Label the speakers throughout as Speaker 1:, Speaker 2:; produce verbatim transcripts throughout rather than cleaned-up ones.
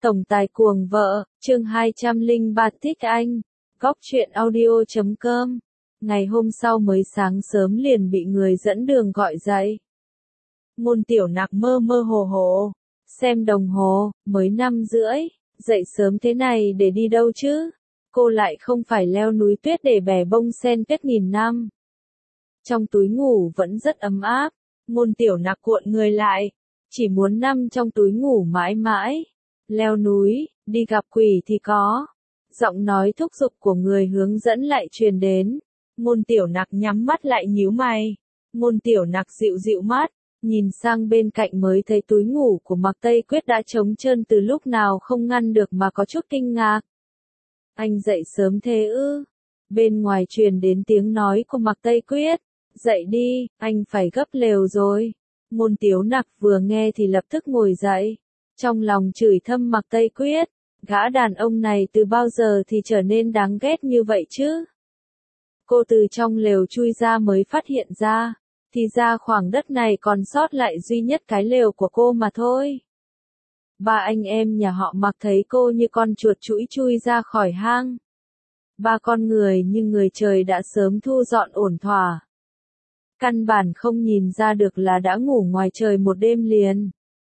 Speaker 1: Tổng tài cuồng vợ, chương hai trăm lẻ ba thích anh, góc truyện audio chấm com. Ngày hôm sau mới sáng sớm liền bị người dẫn đường gọi dậy. Ngôn Tiểu Nặc mơ mơ hồ hồ, xem đồng hồ, mới năm rưỡi, dậy sớm thế này để đi đâu chứ? Cô lại không phải leo núi tuyết để bẻ bông sen tuyết nghìn năm. Trong túi ngủ vẫn rất ấm áp, Ngôn Tiểu Nặc cuộn người lại, chỉ muốn nằm trong túi ngủ mãi mãi. Leo núi, đi gặp quỷ thì có. Giọng nói thúc giục của người hướng dẫn lại truyền đến. Ngôn Tiểu Nặc nhắm mắt lại nhíu mày. Ngôn Tiểu Nặc dịu dịu mắt, nhìn sang bên cạnh mới thấy túi ngủ của Mạc Tây Quyết đã trống trơn từ lúc nào không ngăn được mà có chút kinh ngạc. Anh dậy sớm thế ư? Bên ngoài truyền đến tiếng nói của Mạc Tây Quyết. Dậy đi, anh phải gấp lều rồi. Ngôn Tiểu Nặc vừa nghe thì lập tức ngồi dậy. Trong lòng chửi thầm Mạc Tây Quyết, gã đàn ông này từ bao giờ thì trở nên đáng ghét như vậy chứ? Cô từ trong lều chui ra mới phát hiện ra, thì ra khoảng đất này còn sót lại duy nhất cái lều của cô mà thôi. Ba anh em nhà họ Mạc thấy cô như con chuột chũi chui ra khỏi hang. Ba con người như người trời đã sớm thu dọn ổn thỏa. Căn bản không nhìn ra được là đã ngủ ngoài trời một đêm liền.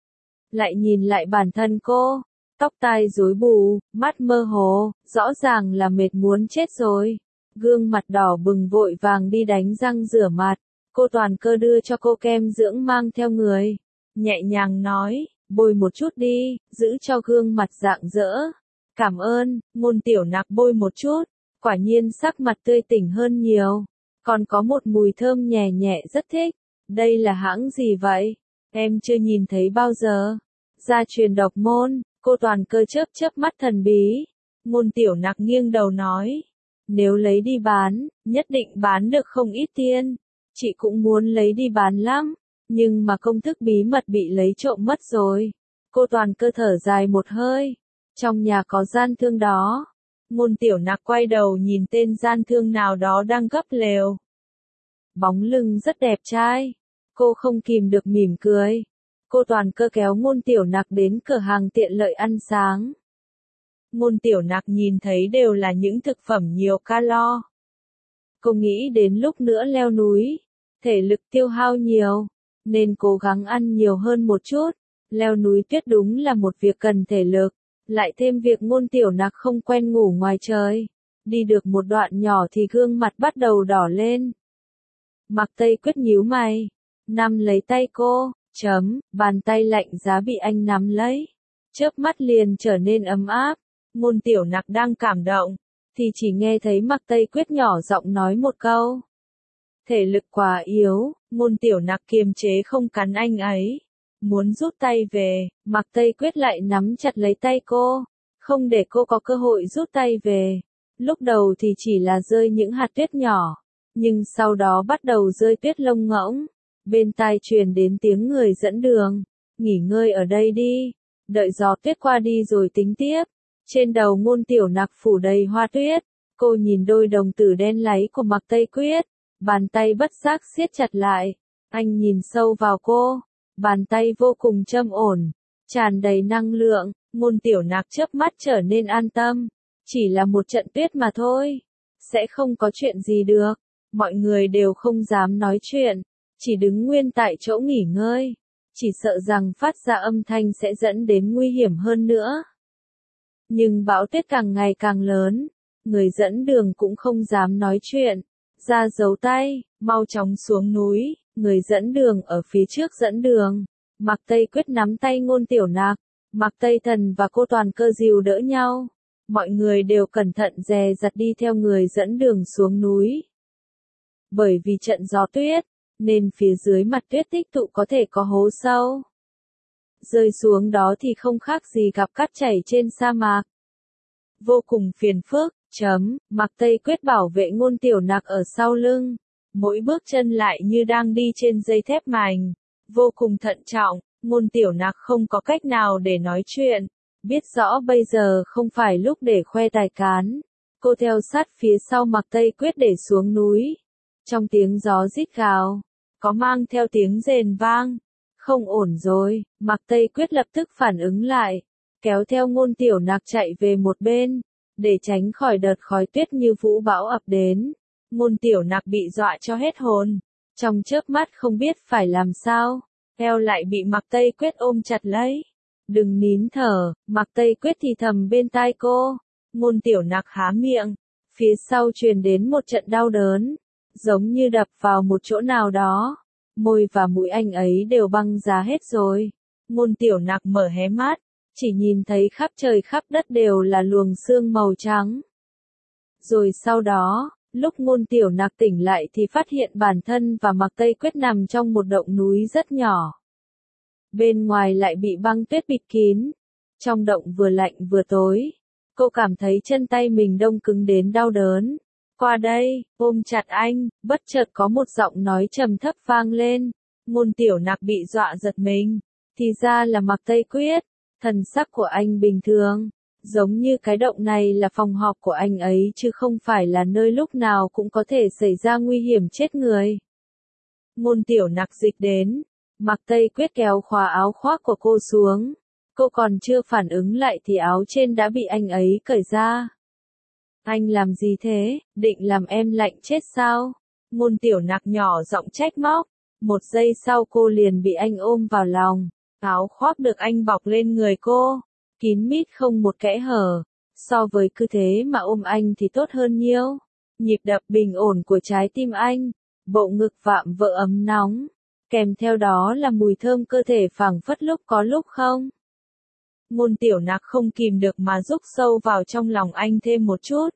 Speaker 1: Lại nhìn lại bản thân cô, tóc tai rối bù, mắt mơ hồ, rõ ràng là mệt muốn chết rồi. Gương mặt đỏ bừng vội vàng đi đánh răng rửa mặt, cô Toàn Cơ đưa cho cô kem dưỡng mang theo người. Nhẹ nhàng nói, bôi một chút đi, giữ cho gương mặt rạng rỡ. Cảm ơn, Ngôn Tiểu Nặc bôi một chút, quả nhiên sắc mặt tươi tỉnh hơn nhiều. Còn có một mùi thơm nhẹ nhẹ rất thích. Đây là hãng gì vậy? Em chưa nhìn thấy bao giờ. Gia truyền độc môn, cô Toàn Cơ chớp chớp mắt thần bí. Ngôn Tiểu Nặc nghiêng đầu nói. Nếu lấy đi bán, nhất định bán được không ít tiền. Chị cũng muốn lấy đi bán lắm. Nhưng mà công thức bí mật bị lấy trộm mất rồi. Cô Toàn Cơ thở dài một hơi. Trong nhà có gian thương đó. Ngôn Tiểu Nặc quay đầu nhìn tên gian thương nào đó đang gấp lều. Bóng lưng rất đẹp trai. Cô không kìm được mỉm cười. Cô Toàn Cơ kéo Ngôn Tiểu Nặc đến cửa hàng tiện lợi ăn sáng. Ngôn Tiểu Nặc nhìn thấy đều là những thực phẩm nhiều calo. Cô nghĩ đến lúc nữa leo núi, thể lực tiêu hao nhiều, nên cố gắng ăn nhiều hơn một chút. Leo núi tuyết đúng là một việc cần thể lực, lại thêm việc Ngôn Tiểu Nặc không quen ngủ ngoài trời. Đi được một đoạn nhỏ thì gương mặt bắt đầu đỏ lên. Mạc Tây Quyết nhíu mày, nắm lấy tay cô. Chấm, bàn tay lạnh giá bị anh nắm lấy. Chớp mắt liền trở nên ấm áp. Ngôn Tiểu Nặc đang cảm động, thì chỉ nghe thấy Mạc Tây Quyết nhỏ giọng nói một câu. Thể lực quá yếu, Ngôn Tiểu Nặc kiềm chế không cắn anh ấy. Muốn rút tay về, Mạc Tây Quyết lại nắm chặt lấy tay cô, không để cô có cơ hội rút tay về. Lúc đầu thì chỉ là rơi những hạt tuyết nhỏ, nhưng sau đó bắt đầu rơi tuyết lông ngỗng. Bên tai truyền đến tiếng người dẫn đường. Nghỉ ngơi ở đây đi. Đợi gió tuyết qua đi rồi tính tiếp. Trên đầu Ngôn Tiểu Nặc phủ đầy hoa tuyết. Cô nhìn đôi đồng tử đen láy của Mạc Tây Quyết. Bàn tay bất giác siết chặt lại. Anh nhìn sâu vào cô. Bàn tay vô cùng trầm ổn. Tràn đầy năng lượng. Ngôn Tiểu Nặc chớp mắt trở nên an tâm. Chỉ là một trận tuyết mà thôi. Sẽ không có chuyện gì được. Mọi người đều không dám nói chuyện. Chỉ đứng nguyên tại chỗ nghỉ ngơi. Chỉ sợ rằng phát ra âm thanh sẽ dẫn đến nguy hiểm hơn nữa. Nhưng bão tuyết càng ngày càng lớn. Người dẫn đường cũng không dám nói chuyện. Ra giấu tay, mau chóng xuống núi. Người dẫn đường ở phía trước dẫn đường. Mạc Tây Quyết nắm tay Ngôn Tiểu Nặc. Mạc Tây Thần và cô Toàn Cơ dìu đỡ nhau. Mọi người đều cẩn thận dè dặt đi theo người dẫn đường xuống núi. Bởi vì trận gió tuyết, nên phía dưới mặt tuyết tích tụ có thể có hố sâu. Rơi xuống đó thì không khác gì gặp cát chảy trên sa mạc. Vô cùng phiền phức, chấm, Mạc Tây Quyết bảo vệ Ngôn Tiểu Nặc ở sau lưng. Mỗi bước chân lại như đang đi trên dây thép mảnh. Vô cùng thận trọng, Ngôn Tiểu Nặc không có cách nào để nói chuyện. Biết rõ bây giờ không phải lúc để khoe tài cán. Cô theo sát phía sau Mạc Tây Quyết để xuống núi. Trong tiếng gió rít gào, có mang theo tiếng rền vang. Không ổn rồi, Mạc Tây Quyết lập tức phản ứng lại. kéo theo Ngôn Tiểu Nặc chạy về một bên, để tránh khỏi đợt khói tuyết như vũ bão ập đến. Ngôn Tiểu Nặc bị dọa cho hết hồn, trong chớp mắt không biết phải làm sao, eo lại bị Mạc Tây Quyết ôm chặt lấy. Đừng nín thở, Mạc Tây Quyết thì thầm bên tai cô. Ngôn Tiểu Nặc há miệng, phía sau truyền đến một trận đau đớn, giống như đập vào một chỗ nào đó. Môi và mũi anh ấy đều băng giá hết rồi. Ngôn Tiểu Nặc mở hé mắt, chỉ nhìn thấy khắp trời khắp đất đều là luồng sương màu trắng. Rồi sau đó, lúc Ngôn Tiểu Nặc tỉnh lại thì phát hiện bản thân và Mạc Tây Quyết nằm trong một động núi rất nhỏ. Bên ngoài lại bị băng tuyết bịt kín. Trong động vừa lạnh vừa tối. Cô cảm thấy chân tay mình đông cứng đến đau đớn. Qua đây, ôm chặt anh, bất chợt có một giọng nói trầm thấp vang lên. Ngôn Tiểu Nặc bị dọa giật mình. Thì ra là Mạc Tây Quyết. Thần sắc của anh bình thường. Giống như cái động này là phòng họp của anh ấy chứ không phải là nơi lúc nào cũng có thể xảy ra nguy hiểm chết người. Ngôn Tiểu Nặc dịch đến. Mạc Tây Quyết kéo khóa áo khoác của cô xuống. Cô còn chưa phản ứng lại thì áo trên đã bị anh ấy cởi ra. Anh làm gì thế, định làm em lạnh chết sao? Ngôn Tiểu Nặc nhỏ giọng trách móc. Một giây sau cô liền bị anh ôm vào lòng. Áo khoác được anh bọc lên người cô, kín mít không một kẽ hở. So với cứ thế mà ôm anh thì tốt hơn nhiều. Nhịp đập bình ổn của trái tim anh, bộ ngực vạm vỡ ấm nóng. Kèm theo đó là mùi thơm cơ thể phảng phất lúc có lúc không. Ngôn Tiểu Nặc không kìm được mà rúc sâu vào trong lòng anh thêm một chút.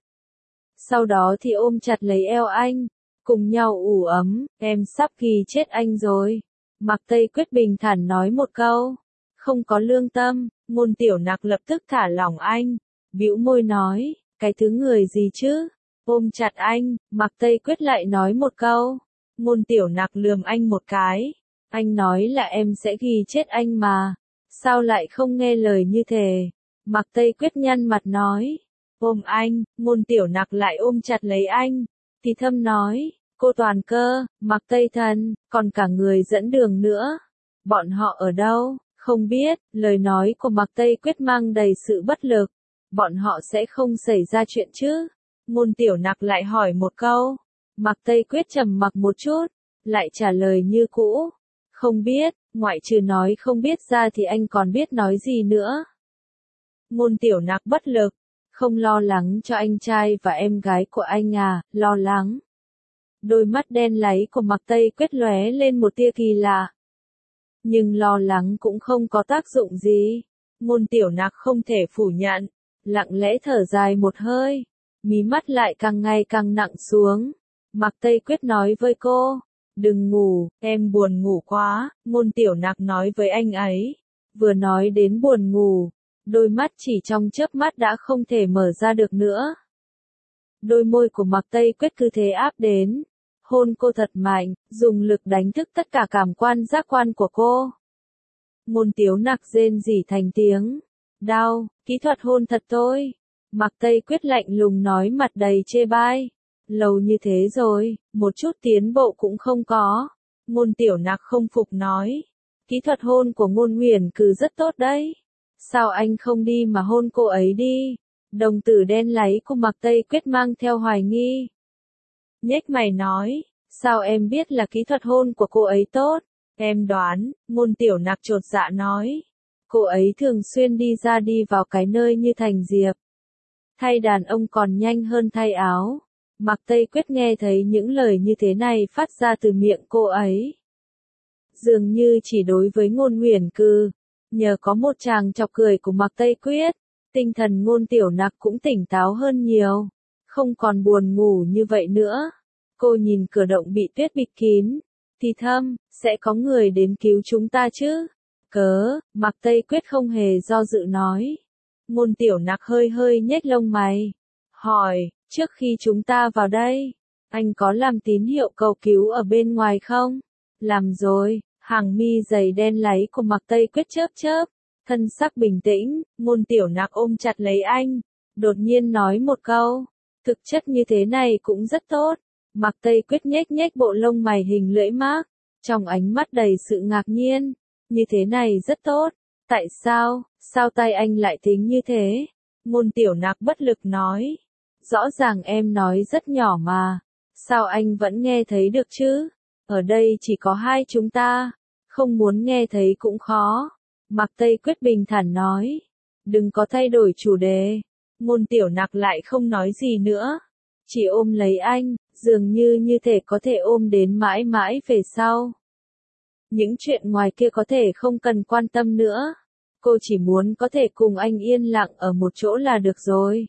Speaker 1: Sau đó thì ôm chặt lấy eo anh, cùng nhau ủ ấm, em sắp kỳ chết anh rồi. Mạc Tây Quyết bình thản nói một câu. Không có lương tâm, Ngôn Tiểu Nặc lập tức thả lỏng anh, bĩu môi nói, cái thứ người gì chứ? Ôm chặt anh, Mạc Tây Quyết lại nói một câu. Ngôn Tiểu Nặc lườm anh một cái. Anh nói là em sẽ ghi chết anh mà. Sao lại không nghe lời như thế? Mạc Tây Quyết nhăn mặt nói. Ôm anh, Ngôn Tiểu Nặc lại ôm chặt lấy anh. Thì thâm nói, cô toàn cơ, Mạc Tây Thần, còn cả người dẫn đường nữa. Bọn họ ở đâu? Không biết, lời nói của Mạc Tây Quyết mang đầy sự bất lực. Bọn họ sẽ không xảy ra chuyện chứ? Ngôn Tiểu Nặc lại hỏi một câu. Mạc Tây Quyết trầm mặc một chút, lại trả lời như cũ. Không biết, ngoại trừ nói không biết ra thì anh còn biết nói gì nữa. Ngôn Tiểu Nặc bất lực, không lo lắng cho anh trai và em gái của anh à, lo lắng. Đôi mắt đen láy của Mạc Tây Quyết lóe lên một tia kỳ lạ. Nhưng lo lắng cũng không có tác dụng gì. Ngôn Tiểu Nặc không thể phủ nhận, lặng lẽ thở dài một hơi, mí mắt lại càng ngày càng nặng xuống. Mạc Tây Quyết nói với cô, đừng ngủ, em buồn ngủ quá. Ngôn Tiểu Nặc nói với anh ấy. Vừa nói đến buồn ngủ, đôi mắt chỉ trong chớp mắt đã không thể mở ra được nữa. Đôi môi của Mạc Tây Quyết cứ thế áp đến, hôn cô thật mạnh, dùng lực đánh thức tất cả cảm quan giác quan của cô. Ngôn Tiểu Nặc rên rỉ thành tiếng. Đau, kỹ thuật hôn thật tôi. Mạc Tây Quyết lạnh lùng nói mặt đầy chê bai. Lâu như thế rồi, một chút tiến bộ cũng không có. Ngôn Tiểu Nặc không phục nói. Kỹ thuật hôn của Ngôn Huyền Cừ rất tốt đấy. Sao anh không đi mà hôn cô ấy đi? Đồng tử đen láy của Mạc Tây Quyết mang theo hoài nghi. Nhếch mày nói, sao em biết là kỹ thuật hôn của cô ấy tốt? Em đoán, Ngôn Tiểu Nặc chột dạ nói. Cô ấy thường xuyên đi ra đi vào cái nơi như Thành Diệp. Thay đàn ông còn nhanh hơn thay áo. Mạc Tây Quyết nghe thấy những lời như thế này phát ra từ miệng cô ấy. Dường như chỉ đối với Ngôn Huyền Cừ, nhờ có một tràng chọc cười của Mạc Tây Quyết, tinh thần Ngôn Tiểu Nặc cũng tỉnh táo hơn nhiều, không còn buồn ngủ như vậy nữa. Cô nhìn cửa động bị tuyết bịt kín, thì thầm, sẽ có người đến cứu chúng ta chứ? Cớ, Mạc Tây Quyết không hề do dự nói. Ngôn Tiểu Nặc hơi hơi nhếch lông mày, hỏi, trước khi chúng ta vào đây, anh có làm tín hiệu cầu cứu ở bên ngoài không? Làm rồi. Hàng mi dày đen láy của Mạc Tây Quyết chớp chớp, thân sắc bình tĩnh. Ngôn Tiểu Nặc ôm chặt lấy anh, đột nhiên nói một câu, thực chất như thế này cũng rất tốt. Mạc Tây Quyết nhếch nhếch bộ lông mày hình lưỡi mác, trong ánh mắt đầy sự ngạc nhiên. Như thế này rất tốt. Tại sao? Sao tay anh lại tính như thế? Ngôn tiểu nặc bất lực nói. Rõ ràng em nói rất nhỏ mà. Sao anh vẫn nghe thấy được chứ? Ở đây chỉ có hai chúng ta. Không muốn nghe thấy cũng khó. Mạc Tây Quyết bình thản nói. Đừng có thay đổi chủ đề. Ngôn tiểu nặc lại không nói gì nữa. Chỉ ôm lấy anh, dường như như thể có thể ôm đến mãi mãi về sau. Những chuyện ngoài kia có thể không cần quan tâm nữa. Cô chỉ muốn có thể cùng anh yên lặng ở một chỗ là được rồi.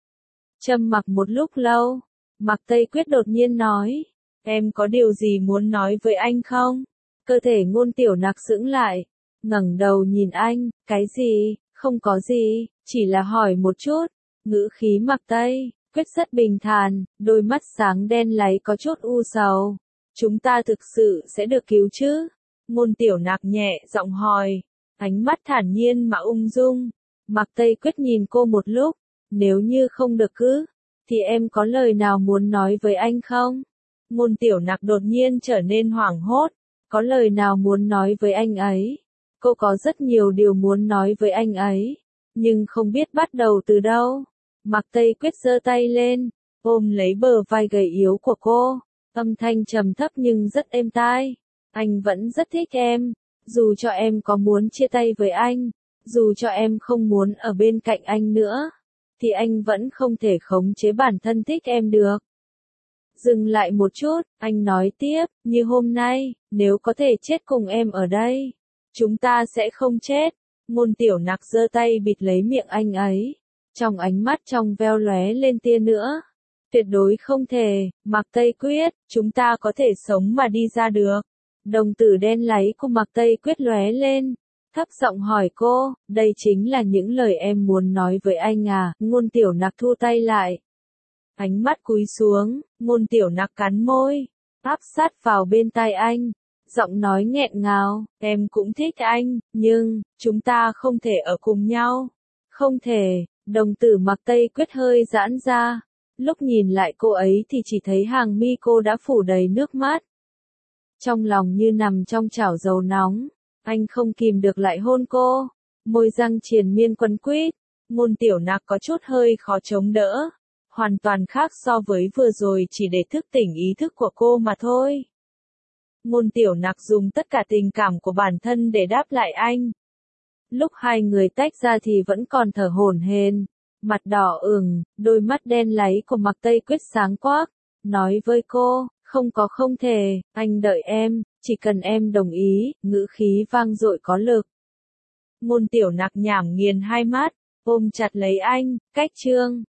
Speaker 1: Trầm mặc một lúc lâu, Mạc Tây Quyết đột nhiên nói. Em có điều gì muốn nói với anh không? Cơ thể ngôn tiểu nặc sững lại, ngẩng đầu nhìn anh, cái gì, không có gì, chỉ là hỏi một chút. Ngữ khí Mạc Tây Quyết rất bình thản, đôi mắt sáng đen láy có chút u sầu. Chúng ta thực sự sẽ được cứu chứ? Ngôn tiểu nặc nhẹ giọng hỏi, ánh mắt thản nhiên mà ung dung. Mạc Tây Quyết nhìn cô một lúc, nếu như không được cứ, thì em có lời nào muốn nói với anh không? Ngôn tiểu nặc đột nhiên trở nên hoảng hốt, có lời nào muốn nói với anh ấy? Cô có rất nhiều điều muốn nói với anh ấy, nhưng không biết bắt đầu từ đâu. Mạc Tây Quyết giơ tay lên, ôm lấy bờ vai gầy yếu của cô, âm thanh trầm thấp nhưng rất êm tai. Anh vẫn rất thích em, dù cho em có muốn chia tay với anh, dù cho em không muốn ở bên cạnh anh nữa, thì anh vẫn không thể khống chế bản thân thích em được. Dừng lại một chút, anh nói tiếp, như hôm nay, nếu có thể chết cùng em ở đây, chúng ta sẽ không chết. Ngôn tiểu nặc giơ tay bịt lấy miệng anh ấy, trong ánh mắt trong veo lóe lên tia nữa. Tuyệt đối không thể, Mạc Tây Quyết, chúng ta có thể sống mà đi ra được. Đồng tử đen láy của Mạc Tây Quyết lóe lên, thấp giọng hỏi cô, đây chính là những lời em muốn nói với anh à? Ngôn tiểu nặc thu tay lại, ánh mắt cúi xuống, ngôn tiểu nặc cắn môi, áp sát vào bên tai anh, giọng nói nghẹn ngào, em cũng thích anh, nhưng, chúng ta không thể ở cùng nhau. Không thể, đồng tử Mạc Tây Quyết hơi giãn ra, lúc nhìn lại cô ấy thì chỉ thấy hàng mi cô đã phủ đầy nước mắt. Trong lòng như nằm trong chảo dầu nóng, anh không kìm được lại hôn cô, môi răng triền miên quấn quýt. Ngôn tiểu nặc có chút hơi khó chống đỡ, hoàn toàn khác so với vừa rồi chỉ để thức tỉnh ý thức của cô mà thôi. Ngôn tiểu nặc dùng tất cả tình cảm của bản thân để đáp lại anh. Lúc hai người tách ra thì vẫn còn thở hổn hển, mặt đỏ ửng, đôi mắt đen láy của Mạc Tây Quyết sáng quắc, nói với cô, không có không thể, anh đợi em, chỉ cần em đồng ý, ngữ khí vang dội có lực. Ngôn tiểu nặc nhảm nghiền hai mắt, ôm chặt lấy anh, cách chương.